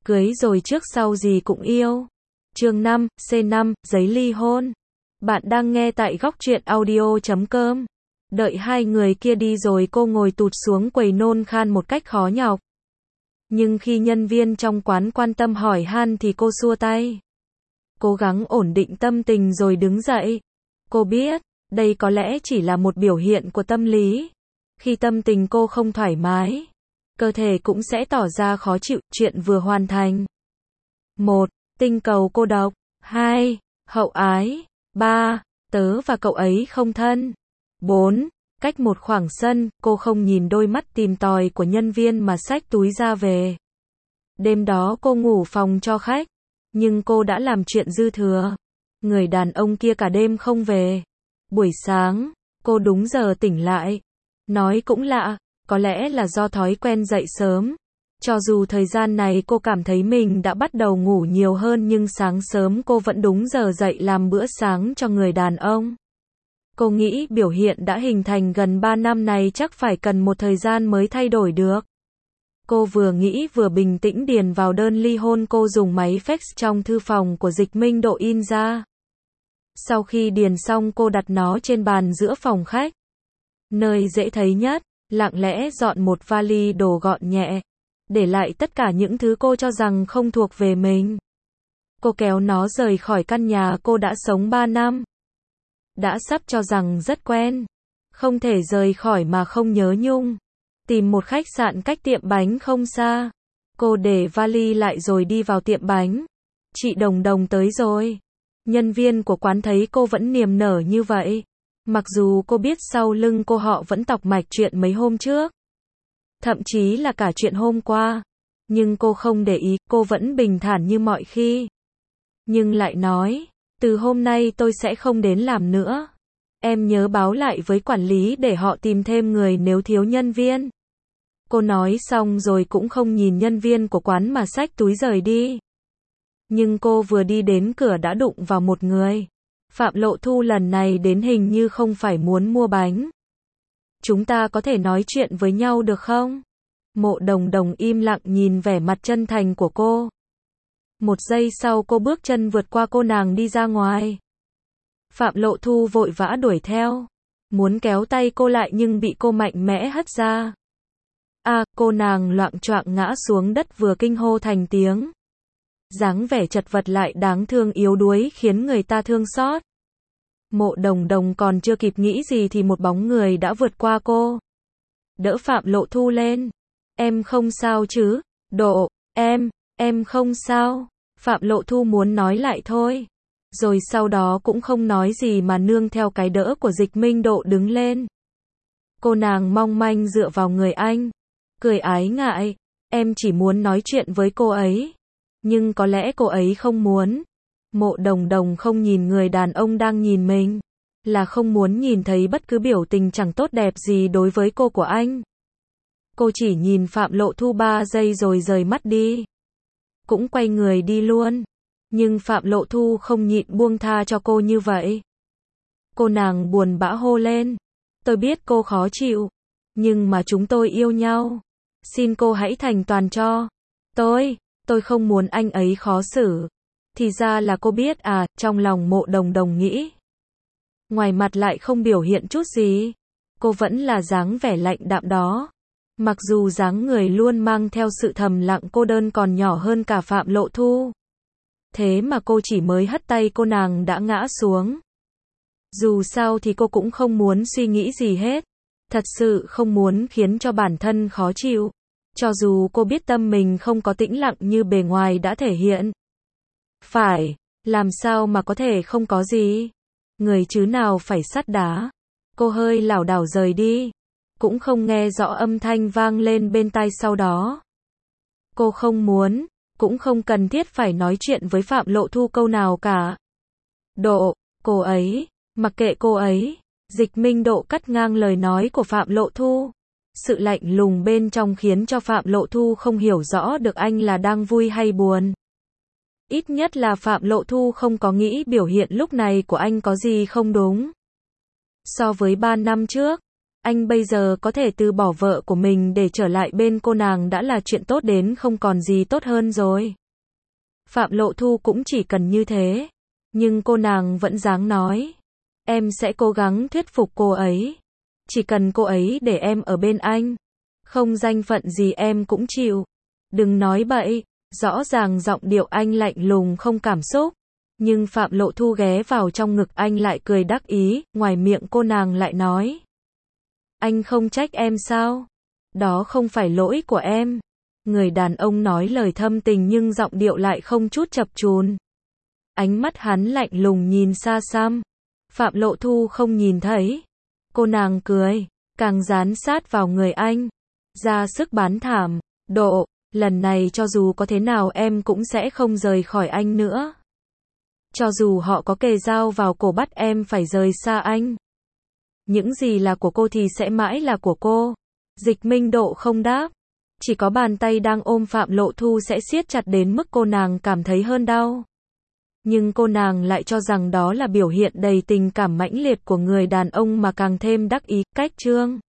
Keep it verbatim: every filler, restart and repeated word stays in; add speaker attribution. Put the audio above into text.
Speaker 1: Cưới rồi trước sau gì cũng yêu. Chương năm, C năm, giấy ly hôn. Bạn đang nghe tại góc truyện audio chấm com. Đợi hai người kia đi rồi cô ngồi tụt xuống quầy nôn khan một cách khó nhọc. Nhưng khi nhân viên trong quán quan tâm hỏi han thì cô xua tay. Cố gắng ổn định tâm tình rồi đứng dậy. Cô biết, đây có lẽ chỉ là một biểu hiện của tâm lý. Khi tâm tình cô không thoải mái, cơ thể cũng sẽ tỏ ra khó chịu. Chuyện vừa hoàn thành. một. Tinh cầu cô độc. hai. Hậu ái. ba. Tớ và cậu ấy không thân. bốn. Cách một khoảng sân, cô không nhìn đôi mắt tìm tòi của nhân viên mà xách túi ra về. Đêm đó cô ngủ phòng cho khách, nhưng cô đã làm chuyện dư thừa. Người đàn ông kia cả đêm không về. Buổi sáng, cô đúng giờ tỉnh lại. Nói cũng lạ, có lẽ là do thói quen dậy sớm. Cho dù thời gian này cô cảm thấy mình đã bắt đầu ngủ nhiều hơn nhưng sáng sớm cô vẫn đúng giờ dậy làm bữa sáng cho người đàn ông. Cô nghĩ biểu hiện đã hình thành gần ba năm này chắc phải cần một thời gian mới thay đổi được. Cô vừa nghĩ vừa bình tĩnh điền vào đơn ly hôn. Cô dùng máy fax trong thư phòng của Dịch Minh Độ in ra. Sau khi điền xong cô đặt nó trên bàn giữa phòng khách, nơi dễ thấy nhất, lặng lẽ dọn một vali đồ gọn nhẹ, để lại tất cả những thứ cô cho rằng không thuộc về mình. Cô kéo nó rời khỏi căn nhà cô đã sống ba năm. Đã sắp cho rằng rất quen, không thể rời khỏi mà không nhớ nhung. Tìm một khách sạn cách tiệm bánh không xa. Cô để vali lại rồi đi vào tiệm bánh. Chị Đồng Đồng tới rồi. Nhân viên của quán thấy cô vẫn niềm nở như vậy. Mặc dù cô biết sau lưng cô họ vẫn tọc mạch chuyện mấy hôm trước. Thậm chí là cả chuyện hôm qua. Nhưng cô không để ý, cô vẫn bình thản như mọi khi. Nhưng lại nói, từ hôm nay tôi sẽ không đến làm nữa. Em nhớ báo lại với quản lý để họ tìm thêm người nếu thiếu nhân viên. Cô nói xong rồi cũng không nhìn nhân viên của quán mà xách túi rời đi. Nhưng cô vừa đi đến cửa đã đụng vào một người. Phạm Lộ Thu lần này đến hình như không phải muốn mua bánh. Chúng ta có thể nói chuyện với nhau được không? Mộ Đồng Đồng im lặng nhìn vẻ mặt chân thành của cô. Một giây sau cô bước chân vượt qua cô nàng đi ra ngoài. Phạm Lộ Thu vội vã đuổi theo. Muốn kéo tay cô lại nhưng bị cô mạnh mẽ hất ra. À, cô nàng loạng choạng ngã xuống đất vừa kinh hô thành tiếng. Dáng vẻ chật vật lại đáng thương yếu đuối khiến người ta thương xót. Mộ Đồng Đồng còn chưa kịp nghĩ gì thì một bóng người đã vượt qua cô. Đỡ Phạm Lộ Thu lên. Em không sao chứ? Độ, em, em không sao. Phạm Lộ Thu muốn nói lại thôi. Rồi sau đó cũng không nói gì mà nương theo cái đỡ của Dịch Minh Độ đứng lên. Cô nàng mong manh dựa vào người anh. Cười ái ngại. Em chỉ muốn nói chuyện với cô ấy. Nhưng có lẽ cô ấy không muốn. Mộ Đồng Đồng không nhìn người đàn ông đang nhìn mình. Là không muốn nhìn thấy bất cứ biểu tình chẳng tốt đẹp gì đối với cô của anh. Cô chỉ nhìn Phạm Lộ Thu ba giây rồi rời mắt đi. Cũng quay người đi luôn. Nhưng Phạm Lộ Thu không nhịn buông tha cho cô như vậy. Cô nàng buồn bã hô lên. Tôi biết cô khó chịu. Nhưng mà chúng tôi yêu nhau. Xin cô hãy thành toàn cho tôi. Tôi không muốn anh ấy khó xử. Thì ra là cô biết à, trong lòng Mộ Đồng Đồng nghĩ. Ngoài mặt lại không biểu hiện chút gì. Cô vẫn là dáng vẻ lạnh đạm đó. Mặc dù dáng người luôn mang theo sự thầm lặng cô đơn còn nhỏ hơn cả Phạm Lộ Thu. Thế mà cô chỉ mới hất tay cô nàng đã ngã xuống. Dù sao thì cô cũng không muốn suy nghĩ gì hết. Thật sự không muốn khiến cho bản thân khó chịu. Cho dù cô biết tâm mình không có tĩnh lặng như bề ngoài đã thể hiện. Phải, làm sao mà có thể không có gì. Người chứ nào phải sắt đá. Cô hơi lảo đảo rời đi. Cũng không nghe rõ âm thanh vang lên bên tai sau đó. Cô không muốn, cũng không cần thiết phải nói chuyện với Phạm Lộ Thu câu nào cả. Độ, cô ấy, mặc kệ cô ấy. Dịch Minh Độ cắt ngang lời nói của Phạm Lộ Thu. Sự lạnh lùng bên trong khiến cho Phạm Lộ Thu không hiểu rõ được anh là đang vui hay buồn. Ít nhất là Phạm Lộ Thu không có nghĩ biểu hiện lúc này của anh có gì không đúng. So với ba năm trước, Anh bây giờ có thể từ bỏ vợ của mình để trở lại bên cô nàng đã là chuyện tốt đến không còn gì tốt hơn rồi. Phạm Lộ Thu cũng chỉ cần như thế. Nhưng cô nàng vẫn dáng nói. Em sẽ cố gắng thuyết phục cô ấy. Chỉ cần cô ấy để em ở bên anh. Không danh phận gì em cũng chịu. Đừng nói bậy. Rõ ràng giọng điệu anh lạnh lùng không cảm xúc. Nhưng Phạm Lộ Thu ghé vào trong ngực anh lại cười đắc ý. Ngoài miệng cô nàng lại nói. Anh không trách em sao? Đó không phải lỗi của em. Người đàn ông nói lời thâm tình nhưng giọng điệu lại không chút chập chùn. Ánh mắt hắn lạnh lùng nhìn xa xăm. Phạm Lộ Thu không nhìn thấy. Cô nàng cười, càng dán sát vào người anh. Ra sức bán thảm. Độ, lần này cho dù có thế nào em cũng sẽ không rời khỏi anh nữa. Cho dù họ có kề dao vào cổ bắt em phải rời xa anh. Những gì là của cô thì sẽ mãi là của cô. Dịch Minh Độ không đáp. Chỉ có bàn tay đang ôm Phạm Lộ Thu sẽ siết chặt đến mức cô nàng cảm thấy hơn đau. Nhưng cô nàng lại cho rằng đó là biểu hiện đầy tình cảm mãnh liệt của người đàn ông mà càng thêm đắc ý. Cách chương